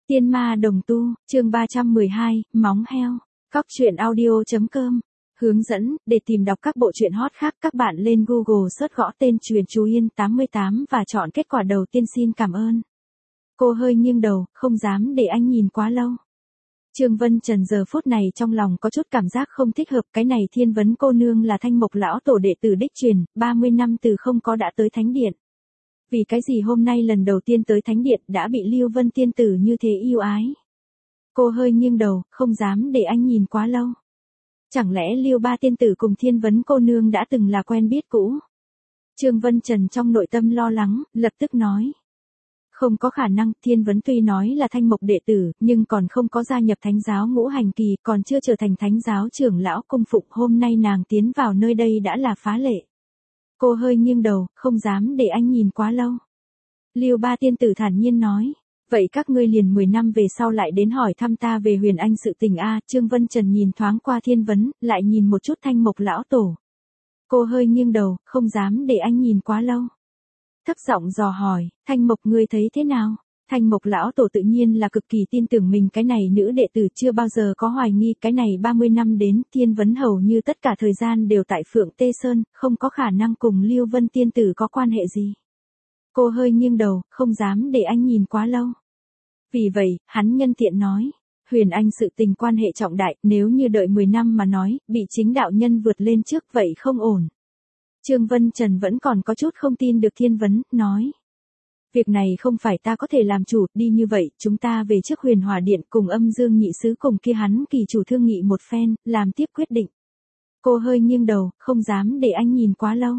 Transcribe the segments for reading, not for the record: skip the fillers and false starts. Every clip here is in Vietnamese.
Tiên ma đồng tu, chương 312, móng heo. Cóc truyện audio.com. Hướng dẫn, để tìm đọc các bộ truyện hot khác các bạn lên Google search gõ tên Truyện Chú Yên 88 và chọn kết quả đầu tiên. Xin cảm ơn. Cô hơi nghiêng đầu, không dám để anh nhìn quá lâu. Trương Vân Trần giờ phút này trong lòng có chút cảm giác không thích hợp, cái này Thiên Vấn cô nương là Thanh Mộc lão tổ đệ tử đích truyền, 30 năm từ không có đã tới thánh điện. Vì cái gì hôm nay lần đầu tiên tới thánh điện đã bị Lưu Vân tiên tử như thế yêu ái. Cô hơi nghiêng đầu, không dám để anh nhìn quá lâu. Chẳng lẽ Lưu Ba tiên tử cùng Thiên Vấn cô nương đã từng là quen biết cũ? Trương Vân Trần trong nội tâm lo lắng, lập tức nói. Không có khả năng, Thiên Vấn tuy nói là Thanh Mộc đệ tử, nhưng còn không có gia nhập thánh giáo ngũ hành kỳ, còn chưa trở thành thánh giáo trưởng lão cung phụng, hôm nay nàng tiến vào nơi đây đã là phá lệ. Cô hơi nghiêng đầu, không dám để anh nhìn quá lâu. Lưu Ba tiên tử thản nhiên nói, vậy các ngươi liền 10 năm về sau lại đến hỏi thăm ta về Huyền Anh sự tình a. Trương Vân Trần nhìn thoáng qua Thiên Vấn, lại nhìn một chút Thanh Mộc lão tổ. Cô hơi nghiêng đầu, không dám để anh nhìn quá lâu. Thấp giọng dò hỏi, Thanh Mộc ngươi thấy thế nào? Thanh Mộc lão tổ tự nhiên là cực kỳ tin tưởng mình, cái này nữ đệ tử chưa bao giờ có hoài nghi, cái này 30 năm đến, Thiên Vấn hầu như tất cả thời gian đều tại Phượng Tê Sơn, không có khả năng cùng Lưu Vân tiên tử có quan hệ gì. Cô hơi nghiêng đầu, không dám để anh nhìn quá lâu. Vì vậy, hắn nhân tiện nói, Huyền Anh sự tình quan hệ trọng đại, nếu như đợi 10 năm mà nói, bị chính đạo nhân vượt lên trước vậy không ổn. Trương Vân Trần vẫn còn có chút không tin được Thiên Vấn, nói. Việc này không phải ta có thể làm chủ, đi như vậy, chúng ta về trước Huyền Hỏa Điện cùng Âm Dương nhị sứ cùng kia hắn kỳ chủ thương nghị một phen, làm tiếp quyết định. Cô hơi nghiêng đầu, không dám để anh nhìn quá lâu.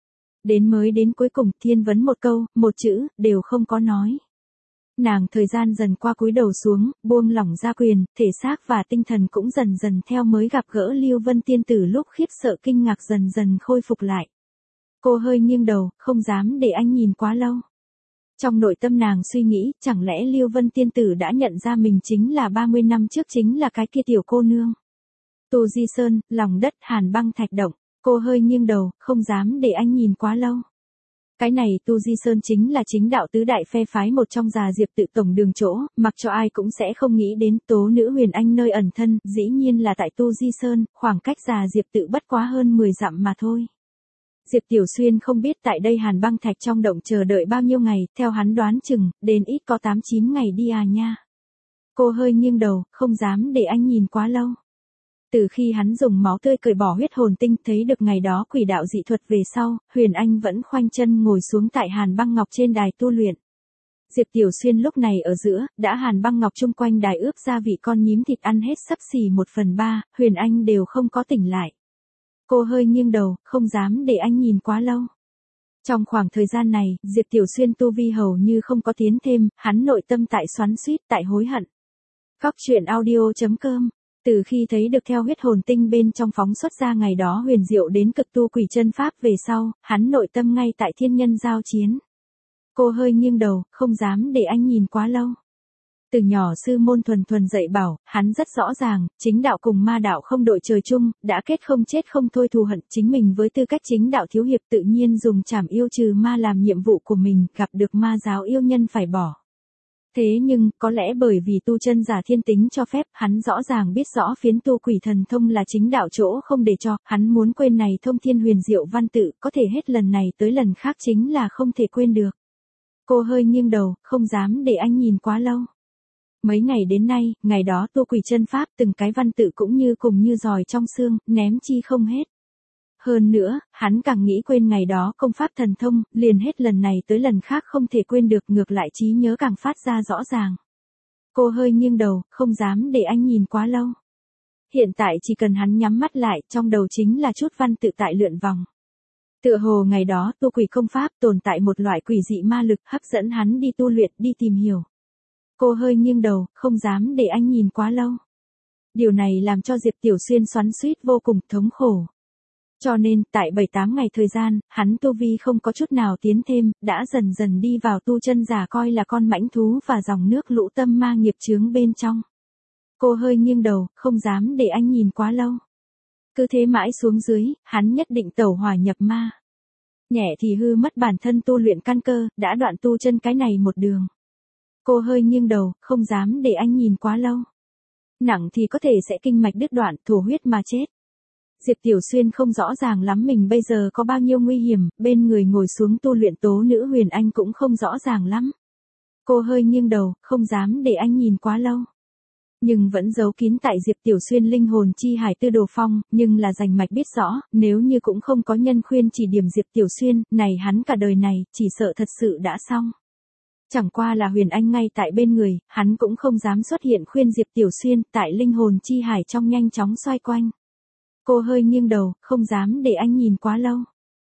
Đến cuối cùng, Thiên Vấn một câu, một chữ, đều không có nói. Nàng thời gian dần qua cúi đầu xuống, buông lỏng ra quyền, thể xác và tinh thần cũng dần dần theo mới gặp gỡ Lưu Vân tiên tử lúc khiếp sợ kinh ngạc dần dần khôi phục lại. Cô hơi nghiêng đầu, không dám để anh nhìn quá lâu. Trong nội tâm nàng suy nghĩ, chẳng lẽ Lưu Vân tiên tử đã nhận ra mình chính là 30 năm trước chính là cái kia tiểu cô nương. Tu Di Sơn, lòng đất hàn băng thạch động, cô hơi nghiêng đầu, không dám để anh nhìn quá lâu. Cái này Tu Di Sơn chính là chính đạo tứ đại phe phái một trong Già Diệp tự tổng đường chỗ, mặc cho ai cũng sẽ không nghĩ đến tố nữ Huyền Anh nơi ẩn thân, dĩ nhiên là tại Tu Di Sơn, khoảng cách Già Diệp tự bất quá hơn 10 dặm mà thôi. Diệp Tiểu Xuyên không biết tại đây hàn băng thạch trong động chờ đợi bao nhiêu ngày, theo hắn đoán chừng, đến ít có 8-9 ngày đi à nha. Cô hơi nghiêng đầu, không dám để anh nhìn quá lâu. Từ khi hắn dùng máu tươi cởi bỏ huyết hồn tinh thấy được ngày đó quỷ đạo dị thuật về sau, Huyền Anh vẫn khoanh chân ngồi xuống tại hàn băng ngọc trên đài tu luyện. Diệp Tiểu Xuyên lúc này ở giữa, đã hàn băng ngọc chung quanh đài ướp gia vị con nhím thịt ăn hết xấp xỉ 1/3, Huyền Anh đều không có tỉnh lại. Cô hơi nghiêng đầu, không dám để anh nhìn quá lâu. Trong khoảng thời gian này, Diệp Tiểu Xuyên tu vi hầu như không có tiến thêm, hắn nội tâm tại xoắn xuýt, tại hối hận. Cóc truyện audio.com. Từ khi thấy được theo huyết hồn tinh bên trong phóng xuất ra ngày đó huyền diệu đến cực tu quỷ chân pháp về sau, hắn nội tâm ngay tại thiên nhân giao chiến. Cô hơi nghiêng đầu, không dám để anh nhìn quá lâu. Từ nhỏ sư môn thuần thuần dạy bảo, hắn rất rõ ràng, chính đạo cùng ma đạo không đội trời chung, đã kết không chết không thôi thù hận, chính mình với tư cách chính đạo thiếu hiệp tự nhiên dùng trảm yêu trừ ma làm nhiệm vụ của mình, gặp được ma giáo yêu nhân phải bỏ. Thế nhưng, có lẽ bởi vì tu chân giả thiên tính cho phép, hắn rõ ràng biết rõ phiến tu quỷ thần thông là chính đạo chỗ không để cho, hắn muốn quên này thông thiên huyền diệu văn tự, có thể hết lần này tới lần khác chính là không thể quên được. Cô hơi nghiêng đầu, không dám để anh nhìn quá lâu. Mấy ngày đến nay, ngày đó tu quỷ chân pháp từng cái văn tự cũng như cùng như giòi trong xương, ném chi không hết. Hơn nữa, hắn càng nghĩ quên ngày đó công pháp thần thông, liền hết lần này tới lần khác không thể quên được, ngược lại trí nhớ càng phát ra rõ ràng. Cô hơi nghiêng đầu, không dám để anh nhìn quá lâu. Hiện tại chỉ cần hắn nhắm mắt lại, trong đầu chính là chút văn tự tại lượn vòng. Tựa hồ ngày đó tu quỷ công pháp tồn tại một loại quỷ dị ma lực hấp dẫn hắn đi tu luyện, đi tìm hiểu. Cô hơi nghiêng đầu, không dám để anh nhìn quá lâu. Điều này làm cho Diệp Tiểu Xuyên xoắn xuýt vô cùng, thống khổ. Cho nên, tại 7-8 ngày thời gian, hắn tu vi không có chút nào tiến thêm, đã dần dần đi vào tu chân giả coi là con mãnh thú và dòng nước lũ tâm ma nghiệp chướng bên trong. Cô hơi nghiêng đầu, không dám để anh nhìn quá lâu. Cứ thế mãi xuống dưới, hắn nhất định tẩu hỏa nhập ma. Nhẹ thì hư mất bản thân tu luyện căn cơ, đã đoạn tu chân cái này một đường. Cô hơi nghiêng đầu, không dám để anh nhìn quá lâu. Nặng thì có thể sẽ kinh mạch đứt đoạn, thổ huyết mà chết. Diệp Tiểu Xuyên không rõ ràng lắm mình bây giờ có bao nhiêu nguy hiểm, bên người ngồi xuống tu luyện tố nữ Huyền Anh cũng không rõ ràng lắm. Cô hơi nghiêng đầu, không dám để anh nhìn quá lâu. Nhưng vẫn giấu kín tại Diệp Tiểu Xuyên linh hồn chi hải Tư Đồ Phong, nhưng là rành mạch biết rõ, nếu như cũng không có nhân khuyên chỉ điểm Diệp Tiểu Xuyên, này hắn cả đời này, chỉ sợ thật sự đã xong. Chẳng qua là Huyền Anh ngay tại bên người, hắn cũng không dám xuất hiện khuyên Diệp Tiểu Xuyên, tại linh hồn chi hải trong nhanh chóng xoay quanh. Cô hơi nghiêng đầu, không dám để anh nhìn quá lâu.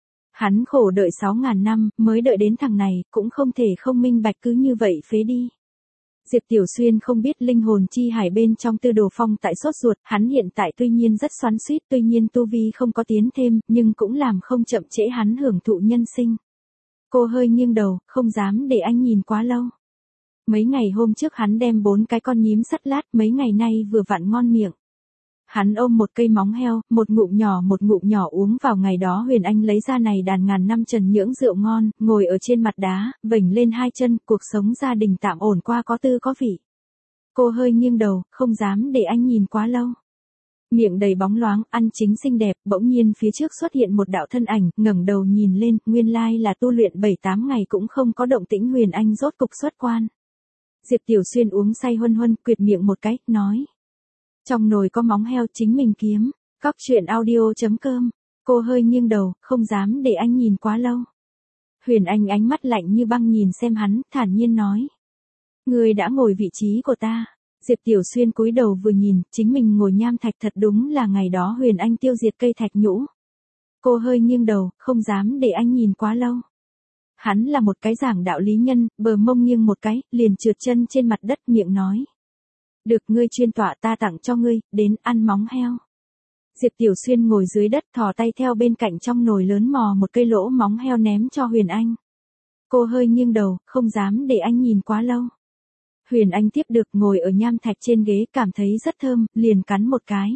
Hắn khổ đợi 6.000 năm, mới đợi đến thằng này, cũng không thể không minh bạch cứ như vậy phế đi. Diệp Tiểu Xuyên không biết linh hồn chi hải bên trong Tư Đồ Phong tại sốt ruột, hắn hiện tại tuy nhiên rất xoắn xuýt, tuy nhiên tu vi không có tiến thêm, nhưng cũng làm không chậm trễ hắn hưởng thụ nhân sinh. Cô hơi nghiêng đầu, không dám để anh nhìn quá lâu. Mấy ngày hôm trước hắn đem 4 cái con nhím sắt lát, mấy ngày nay vừa vặn ngon miệng. Hắn ôm một cây móng heo, một ngụm nhỏ uống vào ngày đó Huyền Anh lấy ra này đàn ngàn năm trần nhưỡng rượu ngon, ngồi ở trên mặt đá, vểnh lên hai chân, cuộc sống gia đình tạm ổn qua có tư có vị. Cô hơi nghiêng đầu, không dám để anh nhìn quá lâu. Miệng đầy bóng loáng, ăn chính xinh đẹp, bỗng nhiên phía trước xuất hiện một đạo thân ảnh, ngẩng đầu nhìn lên, nguyên lai là tu luyện 7-8 ngày cũng không có động tĩnh Huyền Anh rốt cục xuất quan. Diệp Tiểu Xuyên uống say huân huân, quyệt miệng một cái, nói. Trong nồi có móng heo chính mình kiếm. Cóc truyện audio.com. Cô hơi nghiêng đầu, không dám để anh nhìn quá lâu. Huyền Anh ánh mắt lạnh như băng nhìn xem hắn, thản nhiên nói. Người đã ngồi vị trí của ta. Diệp Tiểu Xuyên cúi đầu vừa nhìn, chính mình ngồi nham thạch thật đúng là ngày đó Huyền Anh tiêu diệt cây thạch nhũ. Cô hơi nghiêng đầu, không dám để anh nhìn quá lâu. Hắn là một cái giảng đạo lý nhân, bờ mông nghiêng một cái, liền trượt chân trên mặt đất miệng nói. Được ngươi chuyên tọa ta tặng cho ngươi, đến ăn móng heo. Diệp Tiểu Xuyên ngồi dưới đất thò tay theo bên cạnh trong nồi lớn mò một cây lỗ móng heo ném cho Huyền Anh. Cô hơi nghiêng đầu, không dám để anh nhìn quá lâu. Huyền Anh tiếp được ngồi ở nham thạch trên ghế cảm thấy rất thơm, liền cắn một cái.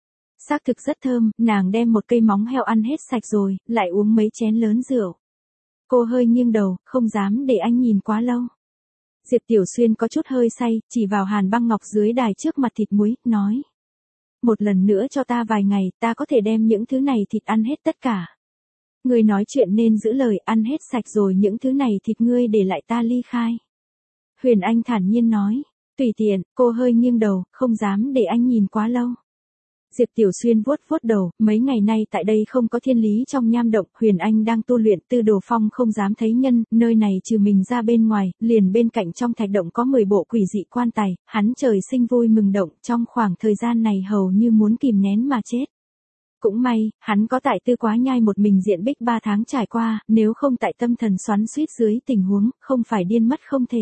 Xác thực rất thơm, nàng đem một cây móng heo ăn hết sạch rồi, lại uống mấy chén lớn rượu. Cô hơi nghiêng đầu, không dám để anh nhìn quá lâu. Diệp Tiểu Xuyên có chút hơi say, chỉ vào hàn băng ngọc dưới đài trước mặt thịt muối, nói. Một lần nữa cho ta vài ngày, ta có thể đem những thứ này thịt ăn hết tất cả. Ngươi nói chuyện nên giữ lời, ăn hết sạch rồi những thứ này thịt ngươi để lại ta ly khai. Huyền Anh thản nhiên nói, tùy tiện, cô hơi nghiêng đầu, không dám để anh nhìn quá lâu. Diệp Tiểu Xuyên vuốt vuốt đầu, mấy ngày nay tại đây không có thiên lý trong nham động, Huyền Anh đang tu luyện Tư Đồ Phong không dám thấy nhân, nơi này trừ mình ra bên ngoài, liền bên cạnh trong thạch động có 10 bộ quỷ dị quan tài, hắn trời sinh vui mừng động, trong khoảng thời gian này hầu như muốn kìm nén mà chết. Cũng may, hắn có tại Tư Quá Nhai một mình diện bích 3 tháng trải qua, nếu không tại tâm thần xoắn xuýt dưới tình huống, không phải điên mất không thể.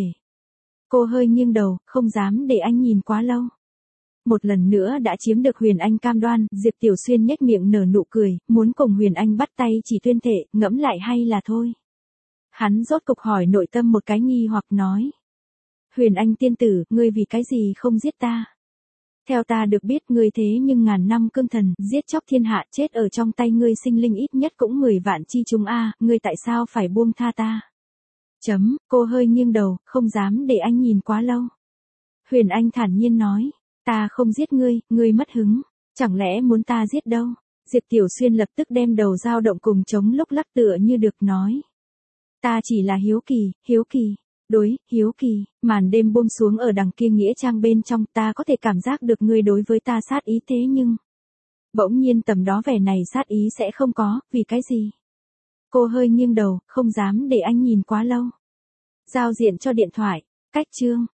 Cô hơi nghiêng đầu, không dám để anh nhìn quá lâu. Một lần nữa đã chiếm được Huyền Anh cam đoan, Diệp Tiểu Xuyên nhếch miệng nở nụ cười, muốn cùng Huyền Anh bắt tay chỉ tuyên thệ, ngẫm lại hay là thôi. Hắn rốt cục hỏi nội tâm một cái nghi hoặc nói. Huyền Anh tiên tử, ngươi vì cái gì không giết ta? Theo ta được biết ngươi thế nhưng ngàn năm cương thần, giết chóc thiên hạ, chết ở trong tay ngươi sinh linh ít nhất cũng 10 vạn chi chúng a, ngươi tại sao phải buông tha ta? Cô hơi nghiêng đầu, không dám để anh nhìn quá lâu. Huyền Anh thản nhiên nói. Ta không giết ngươi, ngươi mất hứng. Chẳng lẽ muốn ta giết đâu? Diệp Tiểu Xuyên lập tức đem đầu dao động cùng chống lúc lắc tựa như được nói. Ta chỉ là hiếu kỳ. Đối, hiếu kỳ, màn đêm buông xuống ở đằng kia nghĩa trang bên trong, ta có thể cảm giác được ngươi đối với ta sát ý thế nhưng. Bỗng nhiên tầm đó vẻ này sát ý sẽ không có, vì cái gì? Cô hơi nghiêng đầu, không dám để anh nhìn quá lâu. Giao diện cho điện thoại, cách chương.